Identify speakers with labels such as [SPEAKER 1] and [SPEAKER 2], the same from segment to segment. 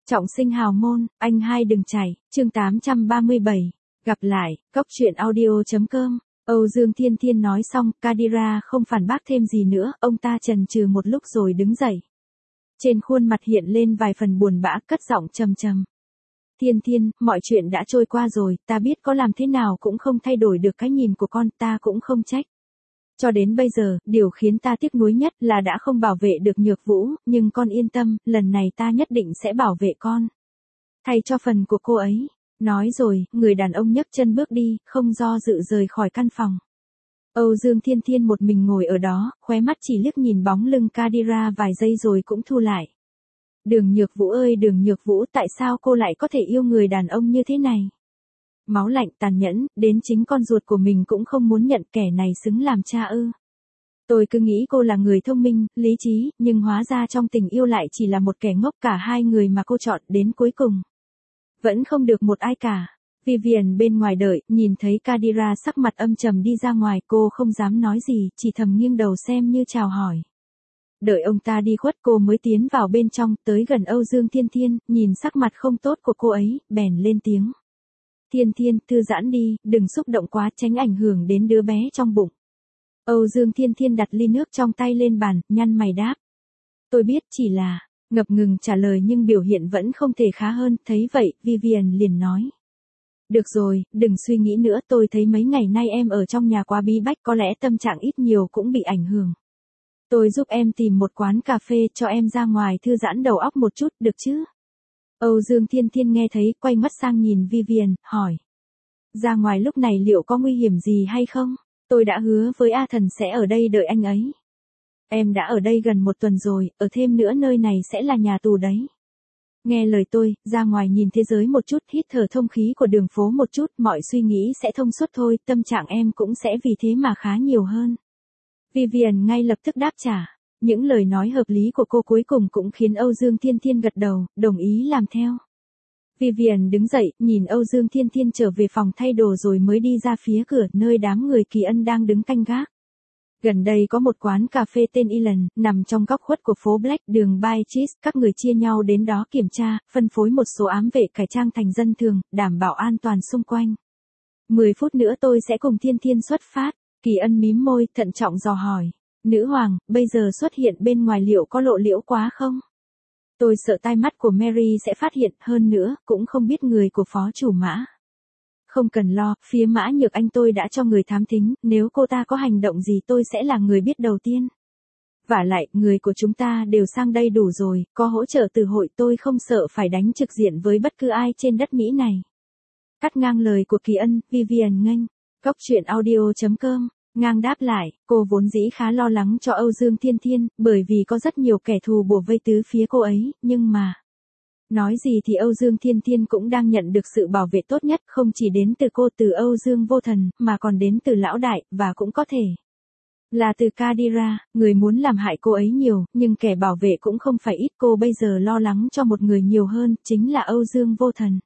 [SPEAKER 1] Trọng sinh hào môn, anh hai đừng chảy, chương 837. Gặp lại, cốc truyện audio.com. Âu Dương Thiên Thiên nói xong, Kadira không phản bác thêm gì nữa, ông ta chần chừ một lúc rồi đứng dậy. Trên khuôn mặt hiện lên vài phần buồn bã, cất giọng trầm trầm. Thiên Thiên, mọi chuyện đã trôi qua rồi, ta biết có làm thế nào cũng không thay đổi được cái nhìn của con, ta cũng không trách. Cho đến bây giờ, điều khiến ta tiếc nuối nhất là đã không bảo vệ được Nhược Vũ, nhưng con yên tâm, lần này ta nhất định sẽ bảo vệ con. Thay cho phần của cô ấy. Nói rồi, người đàn ông nhấc chân bước đi, không do dự rời khỏi căn phòng. Âu Dương Thiên Thiên một mình ngồi ở đó, khóe mắt chỉ liếc nhìn bóng lưng Kadira vài giây rồi cũng thu lại. Đường Nhược Vũ ơi Đường Nhược Vũ, tại sao cô lại có thể yêu người đàn ông như thế này? Máu lạnh tàn nhẫn, đến chính con ruột của mình cũng không muốn nhận, kẻ này xứng làm cha ư? Tôi cứ nghĩ cô là người thông minh, lý trí, nhưng hóa ra trong tình yêu lại chỉ là một kẻ ngốc. Cả hai người mà cô chọn đến cuối cùng vẫn không được một ai cả. Vivian bên ngoài đợi, nhìn thấy Kadira sắc mặt âm trầm đi ra ngoài, cô không dám nói gì, chỉ thầm nghiêng đầu xem như chào hỏi. Đợi ông ta đi khuất cô mới tiến vào bên trong, tới gần Âu Dương Thiên Thiên, nhìn sắc mặt không tốt của cô ấy, bèn lên tiếng. Thiên Thiên, thư giãn đi, đừng xúc động quá, tránh ảnh hưởng đến đứa bé trong bụng. Âu Dương Thiên Thiên đặt ly nước trong tay lên bàn, nhăn mày đáp. Tôi biết, chỉ là, ngập ngừng trả lời nhưng biểu hiện vẫn không thể khá hơn, thấy vậy, Vivian liền nói. Được rồi, đừng suy nghĩ nữa, tôi thấy mấy ngày nay em ở trong nhà quá bí bách, có lẽ tâm trạng ít nhiều cũng bị ảnh hưởng. Tôi giúp em tìm một quán cà phê cho em ra ngoài thư giãn đầu óc một chút, được chứ? Âu Dương Thiên Thiên nghe thấy, quay mắt sang nhìn Vivian, hỏi. Ra ngoài lúc này liệu có nguy hiểm gì hay không? Tôi đã hứa với A Thần sẽ ở đây đợi anh ấy. Em đã ở đây gần 1 tuần rồi, ở thêm nữa nơi này sẽ là nhà tù đấy. Nghe lời tôi, ra ngoài nhìn thế giới một chút, hít thở thông khí của đường phố một chút, mọi suy nghĩ sẽ thông suốt thôi, tâm trạng em cũng sẽ vì thế mà khá nhiều hơn. Vivian ngay lập tức đáp trả. Những lời nói hợp lý của cô cuối cùng cũng khiến Âu Dương Thiên Thiên gật đầu, đồng ý làm theo. Vivian đứng dậy, nhìn Âu Dương Thiên Thiên trở về phòng thay đồ rồi mới đi ra phía cửa, nơi đám người Kỳ Ân đang đứng canh gác. Gần đây có một quán cà phê tên Elan, nằm trong góc khuất của phố Black, đường Bay Cheese, các người chia nhau đến đó kiểm tra, phân phối một số ám vệ cải trang thành dân thường, đảm bảo an toàn xung quanh. 10 phút nữa tôi sẽ cùng Thiên Thiên xuất phát. Kỳ Ân mím môi, thận trọng dò hỏi. Nữ hoàng, bây giờ xuất hiện bên ngoài liệu có lộ liễu quá không? Tôi sợ tai mắt của Mary sẽ phát hiện, hơn nữa, cũng không biết người của phó chủ Mã. Không cần lo, phía Mã Nhược Anh tôi đã cho người thám thính, nếu cô ta có hành động gì tôi sẽ là người biết đầu tiên. Vả lại, người của chúng ta đều sang đây đủ rồi, có hỗ trợ từ hội tôi không sợ phải đánh trực diện với bất cứ ai trên đất Mỹ này. Cắt ngang lời của Kỳ Ân, Vivian nghênh. Cốc truyện audio.com. Ngang đáp lại, cô vốn dĩ khá lo lắng cho Âu Dương Thiên Thiên, bởi vì có rất nhiều kẻ thù bủa vây tứ phía cô ấy, nhưng mà... Nói gì thì Âu Dương Thiên Thiên cũng đang nhận được sự bảo vệ tốt nhất, không chỉ đến từ cô, từ Âu Dương Vô Thần, mà còn đến từ Lão Đại, và cũng có thể là từ Kadira, người muốn làm hại cô ấy nhiều, nhưng kẻ bảo vệ cũng không phải ít. Cô bây giờ lo lắng cho một người nhiều hơn, chính là Âu Dương Vô Thần.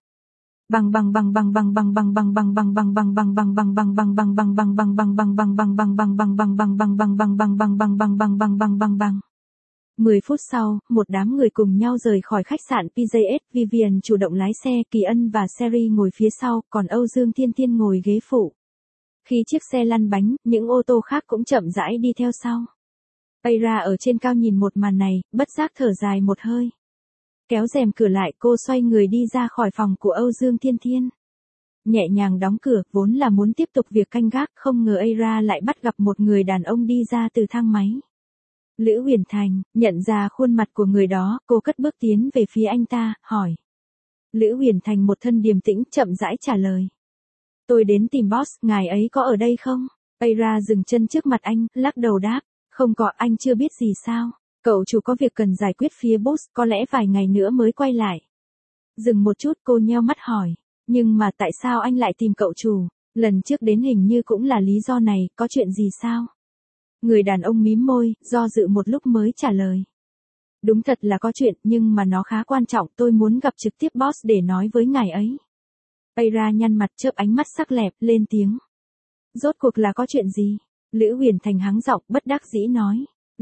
[SPEAKER 1] Bằng. 10 phút sau, một đám người cùng nhau rời khỏi khách sạn PJS, Vivian chủ động lái xe, Kỳ Ân và Sherry ngồi phía sau, còn Âu Dương Thiên Thiên ngồi ghế phụ. Khi chiếc xe lăn bánh, những ô tô khác cũng chậm rãi đi theo sau. Aira ở trên cao nhìn một màn này, bất giác thở dài một hơi. Kéo rèm cửa lại, cô xoay người đi ra khỏi phòng của Âu Dương Thiên Thiên. Nhẹ nhàng đóng cửa, vốn là muốn tiếp tục việc canh gác, không ngờ Aira lại bắt gặp một người đàn ông đi ra từ thang máy. Lữ Huyền Thành, nhận ra khuôn mặt của người đó, cô cất bước tiến về phía anh ta, hỏi. Lữ Huyền Thành một thân điềm tĩnh, chậm rãi trả lời. Tôi đến tìm boss, ngài ấy có ở đây không? Aira dừng chân trước mặt anh, lắc đầu đáp. Không có, anh chưa biết gì sao? Cậu chủ có việc cần giải quyết phía boss, có lẽ vài ngày nữa mới quay lại. Dừng một chút, cô nheo mắt hỏi. Nhưng mà tại sao anh lại tìm cậu chủ? Lần trước đến hình như cũng là lý do này, có chuyện gì sao? Người đàn ông mím môi, do dự một lúc mới trả lời. Đúng thật là có chuyện, nhưng mà nó khá quan trọng, tôi muốn gặp trực tiếp boss để nói với ngài ấy. Aira nhăn mặt, chớp ánh mắt sắc lẹp, lên tiếng. Rốt cuộc là có chuyện gì? Lữ Huyền Thành hắng giọng, bất đắc dĩ nói.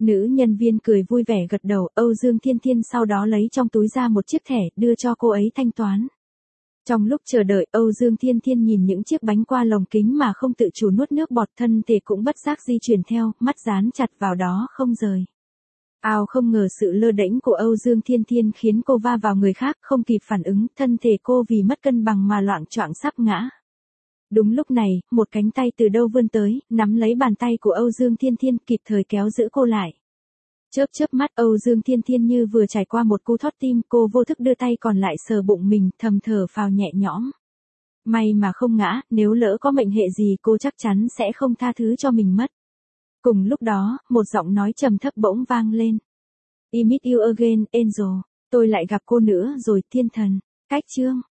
[SPEAKER 1] Nữ nhân viên cười vui vẻ gật đầu, Âu Dương Thiên Thiên sau đó lấy trong túi ra một chiếc thẻ, đưa cho cô ấy thanh toán. Trong lúc chờ đợi, Âu Dương Thiên Thiên nhìn những chiếc bánh qua lồng kính mà không tự chủ nuốt nước bọt, thân thể cũng bất giác di chuyển theo, mắt dán chặt vào đó không rời. Không ngờ sự lơ đễnh của Âu Dương Thiên Thiên khiến cô va vào người khác, không kịp phản ứng, thân thể cô vì mất cân bằng mà loạng choạng sắp ngã. Đúng lúc này, một cánh tay từ đâu vươn tới, nắm lấy bàn tay của Âu Dương Thiên Thiên, kịp thời kéo giữ cô lại. Chớp mắt, Âu Dương Thiên Thiên như vừa trải qua một cú thót tim, cô vô thức đưa tay còn lại sờ bụng mình, thầm thở phào nhẹ nhõm. May mà không ngã, nếu lỡ có mệnh hệ gì cô chắc chắn sẽ không tha thứ cho mình mất. Cùng lúc đó, một giọng nói trầm thấp bỗng vang lên. I miss you again, Angel. Tôi lại gặp cô nữa rồi, Thiên Thần. Cách chương.